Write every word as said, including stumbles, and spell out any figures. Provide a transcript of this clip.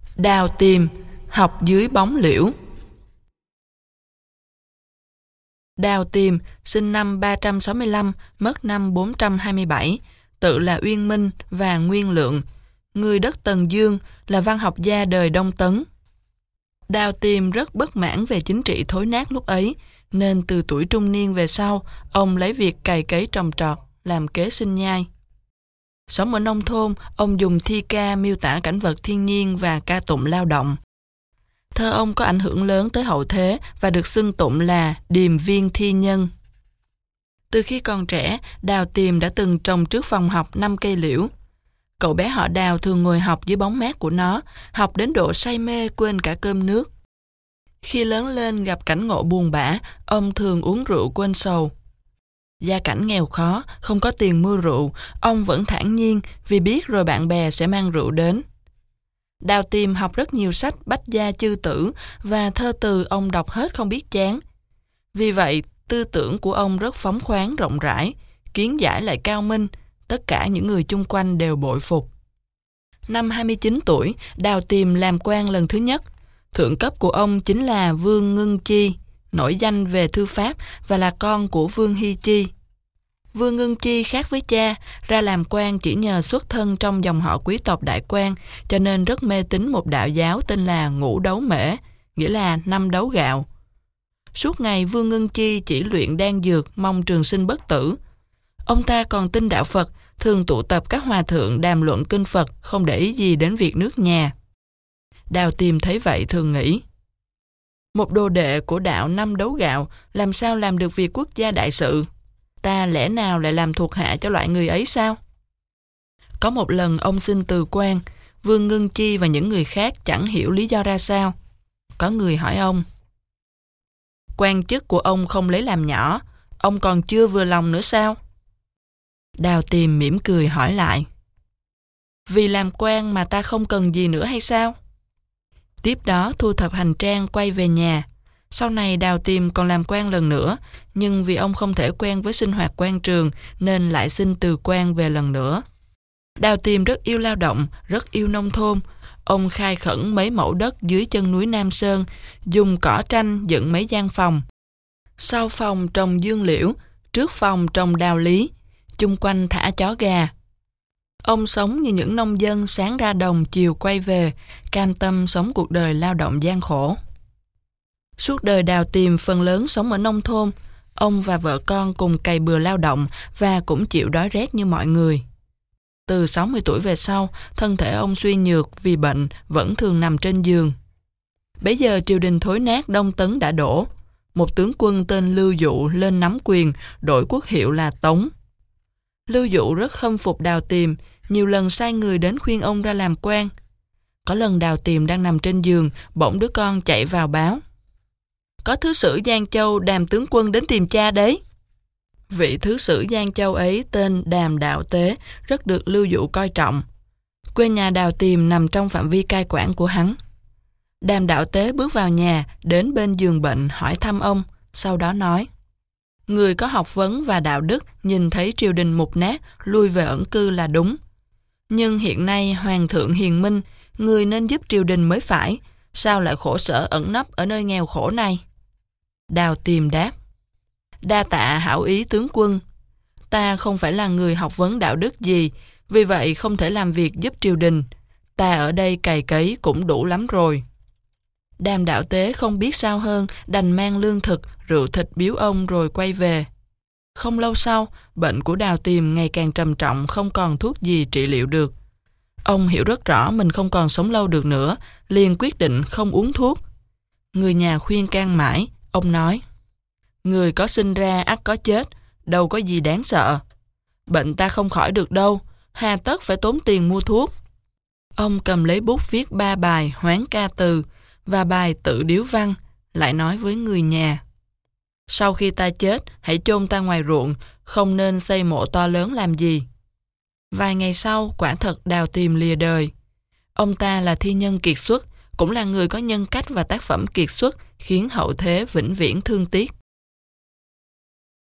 Đào Tiềm, học dưới bóng liễu. Đào Tiềm sinh năm ba trăm sáu mươi lăm, mất năm bốn trăm hai mươi bảy, tự là Uyên Minh và Nguyên Lượng, người đất Tần Dương, là văn học gia đời Đông Tấn. Đào Tiềm rất bất mãn về chính trị thối nát lúc ấy, nên từ tuổi trung niên về sau, ông lấy việc cày cấy trồng trọt, làm kế sinh nhai. Sống ở nông thôn, ông dùng thi ca miêu tả cảnh vật thiên nhiên và ca tụng lao động. Thơ ông có ảnh hưởng lớn tới hậu thế và được xưng tụng là điềm viên thi nhân. Từ khi còn trẻ, Đào Tiềm đã từng trồng trước phòng học năm cây liễu. Cậu bé họ Đào thường ngồi học dưới bóng mát của nó, học đến độ say mê quên cả cơm nước. Khi lớn lên gặp cảnh ngộ buồn bã, ông thường uống rượu quên sầu. Gia cảnh nghèo khó, không có tiền mua rượu, ông vẫn thản nhiên vì biết rồi bạn bè sẽ mang rượu đến. Đào Tiềm học rất nhiều sách bách gia chư tử và thơ từ ông đọc hết không biết chán. Vì vậy, tư tưởng của ông rất phóng khoáng rộng rãi, kiến giải lại cao minh, tất cả những người chung quanh đều bội phục. Năm hai mươi chín tuổi, Đào Tiềm làm quan lần thứ nhất. Thượng cấp của ông chính là Vương Ngưng Chi, nổi danh về thư pháp và là con của Vương Hy Chi. Vương Ngưng Chi khác với cha, ra làm quan chỉ nhờ xuất thân trong dòng họ quý tộc đại quan, cho nên rất mê tín một đạo giáo tên là Ngũ Đấu Mễ, nghĩa là năm đấu gạo. Suốt ngày Vương Ngưng Chi chỉ luyện đan dược, mong trường sinh bất tử. Ông ta còn tin đạo Phật, thường tụ tập các hòa thượng đàm luận kinh Phật, không để ý gì đến việc nước nhà. Đào Tiềm thấy vậy thường nghĩ, một đồ đệ của đạo năm đấu gạo làm sao làm được việc quốc gia đại sự? Ta lẽ nào lại làm thuộc hạ cho loại người ấy sao? Có một lần ông xin từ quan, Vương Ngưng Chi và những người khác chẳng hiểu lý do ra sao. Có người hỏi ông, quan chức của ông không lấy làm nhỏ, ông còn chưa vừa lòng nữa sao? Đào Tiềm mỉm cười hỏi lại, vì làm quan mà ta không cần gì nữa hay sao? Tiếp đó thu thập hành trang quay về nhà. Sau này Đào Tiềm còn làm quan lần nữa, nhưng vì ông không thể quen với sinh hoạt quan trường nên lại xin từ quan về lần nữa. Đào Tiềm rất yêu lao động, rất yêu nông thôn. Ông khai khẩn mấy mẫu đất dưới chân núi Nam Sơn, dùng cỏ tranh dựng mấy gian phòng. Sau phòng trồng dương liễu, trước phòng trồng đào lý, chung quanh thả chó gà. Ông sống như những nông dân sáng ra đồng chiều quay về, cam tâm sống cuộc đời lao động gian khổ. Suốt đời Đào Tiềm phần lớn sống ở nông thôn, ông và vợ con cùng cày bừa lao động và cũng chịu đói rét như mọi người. Từ sáu mươi tuổi về sau, thân thể ông suy nhược vì bệnh, vẫn thường nằm trên giường. Bấy giờ triều đình thối nát Đông Tấn đã đổ. Một tướng quân tên Lưu Dụ lên nắm quyền, đổi quốc hiệu là Tống. Lưu Dụ rất khâm phục Đào Tiềm, nhiều lần sai người đến khuyên ông ra làm quan. Có lần Đào Tiềm đang nằm trên giường, bỗng đứa con chạy vào báo, có thứ sử Giang Châu Đàm tướng quân đến tìm cha đấy. Vị thứ sử Giang Châu ấy tên Đàm Đạo Tế, rất được Lưu Dụ coi trọng. Quê nhà Đào Tiềm nằm trong phạm vi cai quản của hắn. Đàm Đạo Tế bước vào nhà, đến bên giường bệnh hỏi thăm ông, sau đó nói, người có học vấn và đạo đức nhìn thấy triều đình mục nát, lui về ẩn cư là đúng. Nhưng hiện nay hoàng thượng hiền minh, người nên giúp triều đình mới phải, sao lại khổ sở ẩn nấp ở nơi nghèo khổ này? Đào Tiềm đáp, đa tạ hảo ý tướng quân. Ta không phải là người học vấn đạo đức gì, vì vậy không thể làm việc giúp triều đình. Ta ở đây cày cấy cũng đủ lắm rồi. Đàm Đạo Tế không biết sao hơn, đành mang lương thực, rượu thịt biếu ông rồi quay về. Không lâu sau, bệnh của Đào Tiềm ngày càng trầm trọng, không còn thuốc gì trị liệu được. Ông hiểu rất rõ mình không còn sống lâu được nữa, liền quyết định không uống thuốc. Người nhà khuyên can mãi, ông nói, người có sinh ra ắt có chết, đâu có gì đáng sợ. Bệnh ta không khỏi được đâu, hà tất phải tốn tiền mua thuốc. Ông cầm lấy bút viết ba bài hoán ca từ và bài tự điếu văn, lại nói với người nhà, sau khi ta chết, hãy chôn ta ngoài ruộng, không nên xây mộ to lớn làm gì. Vài ngày sau, quả thật Đào Tiềm lìa đời. Ông ta là thi nhân kiệt xuất, cũng là người có nhân cách và tác phẩm kiệt xuất, khiến hậu thế vĩnh viễn thương tiếc.